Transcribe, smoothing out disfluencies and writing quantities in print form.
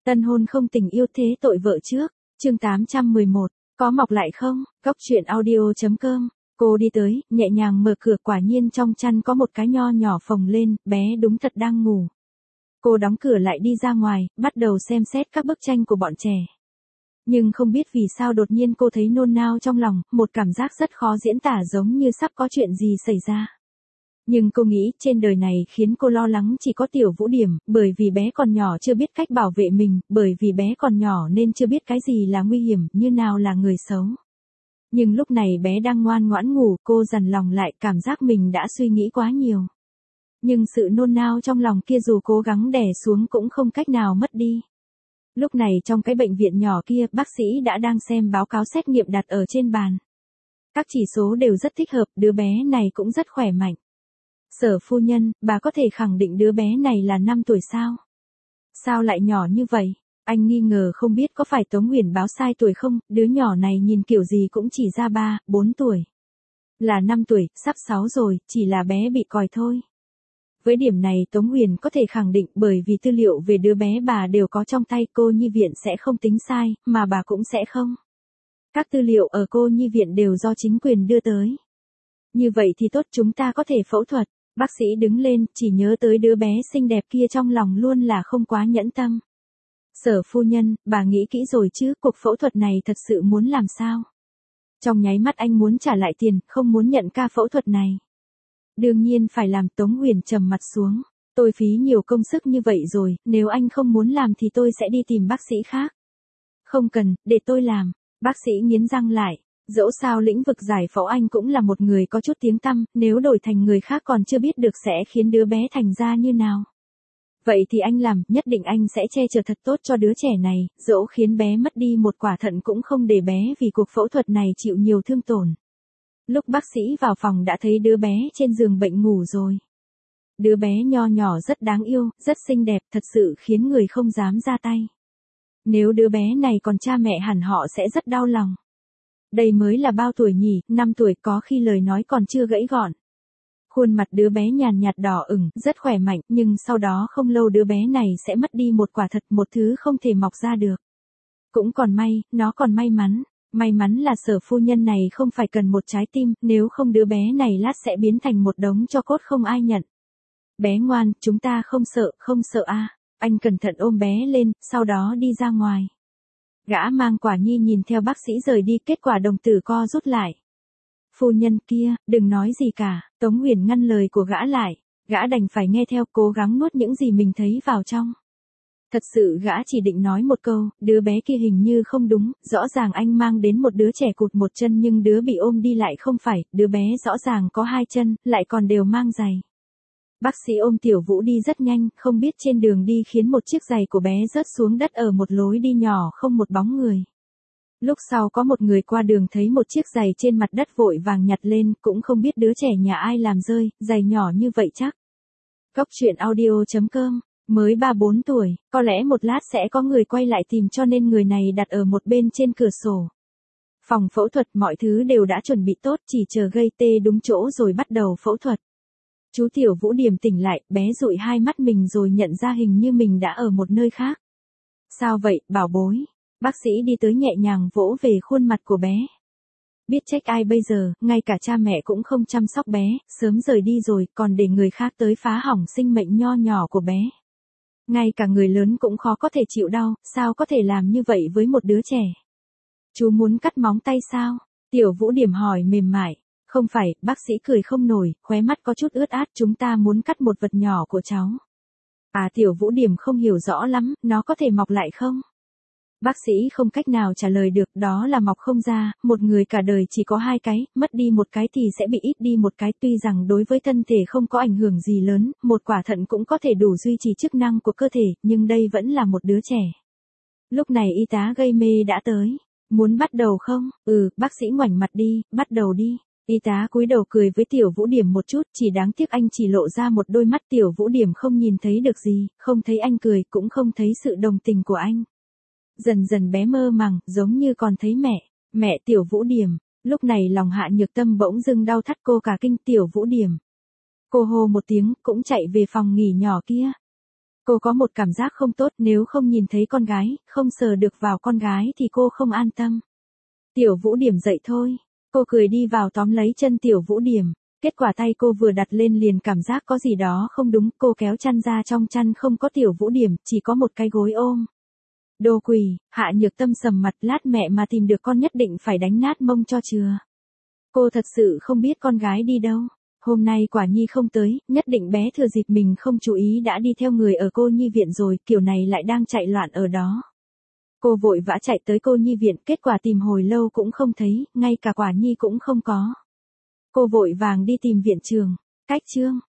Tân hôn không tình yêu thế tội vợ trước, chương 811, có mọc lại không? Góc truyện audio.com. Cô đi tới, nhẹ nhàng mở cửa, quả nhiên trong chăn có một cái nho nhỏ phồng lên, bé đúng thật đang ngủ. Cô đóng cửa lại đi ra ngoài, bắt đầu xem xét các bức tranh của bọn trẻ. Nhưng không biết vì sao đột nhiên cô thấy nôn nao trong lòng, một cảm giác rất khó diễn tả giống như sắp có chuyện gì xảy ra. Nhưng cô nghĩ trên đời này khiến cô lo lắng chỉ có Tiểu Vũ Điểm, bởi vì bé còn nhỏ chưa biết cách bảo vệ mình, bởi vì bé còn nhỏ nên chưa biết cái gì là nguy hiểm, như nào là người xấu. Nhưng lúc này bé đang ngoan ngoãn ngủ, cô dằn lòng lại, cảm giác mình đã suy nghĩ quá nhiều. Nhưng sự nôn nao trong lòng kia dù cố gắng đè xuống cũng không cách nào mất đi. Lúc này trong cái bệnh viện nhỏ kia, bác sĩ đã đang xem báo cáo xét nghiệm đặt ở trên bàn. Các chỉ số đều rất thích hợp, đứa bé này cũng rất khỏe mạnh. Sở phu nhân, bà có thể khẳng định đứa bé này là 5 tuổi sao? Sao lại nhỏ như vậy? Anh nghi ngờ không biết có phải Tống Huyền báo sai tuổi không, đứa nhỏ này nhìn kiểu gì cũng chỉ ra 3, 4 tuổi. Là 5 tuổi, sắp 6 rồi, chỉ là bé bị còi thôi. Với điểm này Tống Huyền có thể khẳng định bởi vì tư liệu về đứa bé bà đều có trong tay, cô nhi viện sẽ không tính sai, mà bà cũng sẽ không. Các tư liệu ở cô nhi viện đều do chính quyền đưa tới. Như vậy thì tốt, chúng ta có thể phẫu thuật. Bác sĩ đứng lên, chỉ nhớ tới đứa bé xinh đẹp kia trong lòng luôn là không quá nhẫn tâm. Sở phu nhân, bà nghĩ kỹ rồi chứ, cuộc phẫu thuật này thật sự muốn làm sao? Trong nháy mắt anh muốn trả lại tiền, không muốn nhận ca phẫu thuật này. Đương nhiên phải làm. Tống Huyền trầm mặt xuống. Tôi phí nhiều công sức như vậy rồi, nếu anh không muốn làm thì tôi sẽ đi tìm bác sĩ khác. Không cần, để tôi làm. Bác sĩ nghiến răng lại. Dẫu sao lĩnh vực giải phẫu anh cũng là một người có chút tiếng tăm, nếu đổi thành người khác còn chưa biết được sẽ khiến đứa bé thành ra như nào. Vậy thì anh làm, nhất định anh sẽ che chở thật tốt cho đứa trẻ này, dẫu khiến bé mất đi một quả thận cũng không để bé vì cuộc phẫu thuật này chịu nhiều thương tổn. Lúc bác sĩ vào phòng đã thấy đứa bé trên giường bệnh ngủ rồi. Đứa bé nho nhỏ rất đáng yêu, rất xinh đẹp, thật sự khiến người không dám ra tay. Nếu đứa bé này còn cha mẹ hẳn họ sẽ rất đau lòng. Đây mới là bao tuổi nhỉ, 5 tuổi, có khi lời nói còn chưa gãy gọn. Khuôn mặt đứa bé nhàn nhạt đỏ ửng, rất khỏe mạnh, nhưng sau đó không lâu đứa bé này sẽ mất đi một quả thật, một thứ không thể mọc ra được. Cũng còn may, nó còn may mắn. May mắn là sở phu nhân này không phải cần một trái tim, nếu không đứa bé này lát sẽ biến thành một đống tro cốt không ai nhận. Bé ngoan, chúng ta không sợ à. Anh cẩn thận ôm bé lên, sau đó đi ra ngoài. Gã mang quả nhi nhìn theo bác sĩ rời đi, kết quả đồng tử co rút lại. Phu nhân kia, đừng nói gì cả, Tống Huyền ngăn lời của gã lại. Gã đành phải nghe theo, cố gắng nuốt những gì mình thấy vào trong. Thật sự gã chỉ định nói một câu, đứa bé kia hình như không đúng, rõ ràng anh mang đến một đứa trẻ cụt một chân nhưng đứa bị ôm đi lại không phải, đứa bé rõ ràng có 2 chân, lại còn đều mang giày. Bác sĩ ôm Tiểu Vũ đi rất nhanh, không biết trên đường đi khiến một chiếc giày của bé rớt xuống đất ở một lối đi nhỏ không một bóng người. Lúc sau có một người qua đường thấy một chiếc giày trên mặt đất vội vàng nhặt lên, cũng không biết đứa trẻ nhà ai làm rơi, giày nhỏ như vậy chắc. Góc truyện audio.com. Mới 3-4 tuổi, có lẽ một lát sẽ có người quay lại tìm cho nên người này đặt ở một bên trên cửa sổ. Phòng phẫu thuật mọi thứ đều đã chuẩn bị tốt, chỉ chờ gây tê đúng chỗ rồi bắt đầu phẫu thuật. Chú Tiểu Vũ Điểm tỉnh lại, bé dụi hai mắt mình rồi nhận ra hình như mình đã ở một nơi khác. Sao vậy, bảo bối? Bác sĩ đi tới nhẹ nhàng vỗ về khuôn mặt của bé. Biết trách ai bây giờ, ngay cả cha mẹ cũng không chăm sóc bé, sớm rời đi rồi, còn để người khác tới phá hỏng sinh mệnh nho nhỏ của bé. Ngay cả người lớn cũng khó có thể chịu đau, sao có thể làm như vậy với một đứa trẻ? Chú muốn cắt móng tay sao? Tiểu Vũ Điểm hỏi mềm mại. Không phải, bác sĩ cười không nổi, khóe mắt có chút ướt át, chúng ta muốn cắt một vật nhỏ của cháu. À, Tiểu Vũ Điểm không hiểu rõ lắm, nó có thể mọc lại không? Bác sĩ không cách nào trả lời được, đó là mọc không ra, một người cả đời chỉ có 2 cái, mất đi một cái thì sẽ bị ít đi một cái, tuy rằng đối với thân thể không có ảnh hưởng gì lớn, một quả thận cũng có thể đủ duy trì chức năng của cơ thể, nhưng đây vẫn là một đứa trẻ. Lúc này y tá gây mê đã tới. Muốn bắt đầu không? Bác sĩ ngoảnh mặt đi, bắt đầu đi. Y tá cúi đầu cười với Tiểu Vũ Điểm một chút, chỉ đáng tiếc anh chỉ lộ ra một đôi mắt, Tiểu Vũ Điểm không nhìn thấy được gì, không thấy anh cười, cũng không thấy sự đồng tình của anh. Dần dần bé mơ màng, giống như còn thấy mẹ Tiểu Vũ Điểm. Lúc này lòng Hạ Nhược Tâm bỗng dưng đau thắt, cô cả kinh. Tiểu Vũ Điểm. Cô hô một tiếng, cũng chạy về phòng nghỉ nhỏ kia. Cô có một cảm giác không tốt, nếu không nhìn thấy con gái, không sờ được vào con gái thì cô không an tâm. Tiểu Vũ Điểm dậy thôi. Cô cười đi vào tóm lấy chân Tiểu Vũ Điểm. Kết quả tay cô vừa đặt lên liền cảm giác có gì đó không đúng, cô kéo chăn ra, trong chăn không có Tiểu Vũ Điểm, chỉ có một cái gối ôm. Đồ quỷ, Hạ Nhược Tâm sầm mặt, lát mẹ mà tìm được con nhất định phải đánh nát mông cho chừa. Cô thật sự không biết con gái đi đâu. Hôm nay Quả Nhi không tới, nhất định bé thừa dịp mình không chú ý đã đi theo người ở cô nhi viện rồi, kiểu này lại đang chạy loạn ở đó. Cô vội vã chạy tới cô nhi viện, kết quả tìm hồi lâu cũng không thấy, ngay cả Quả Nhi cũng không có. Cô vội vàng đi tìm viện trưởng. Cách chương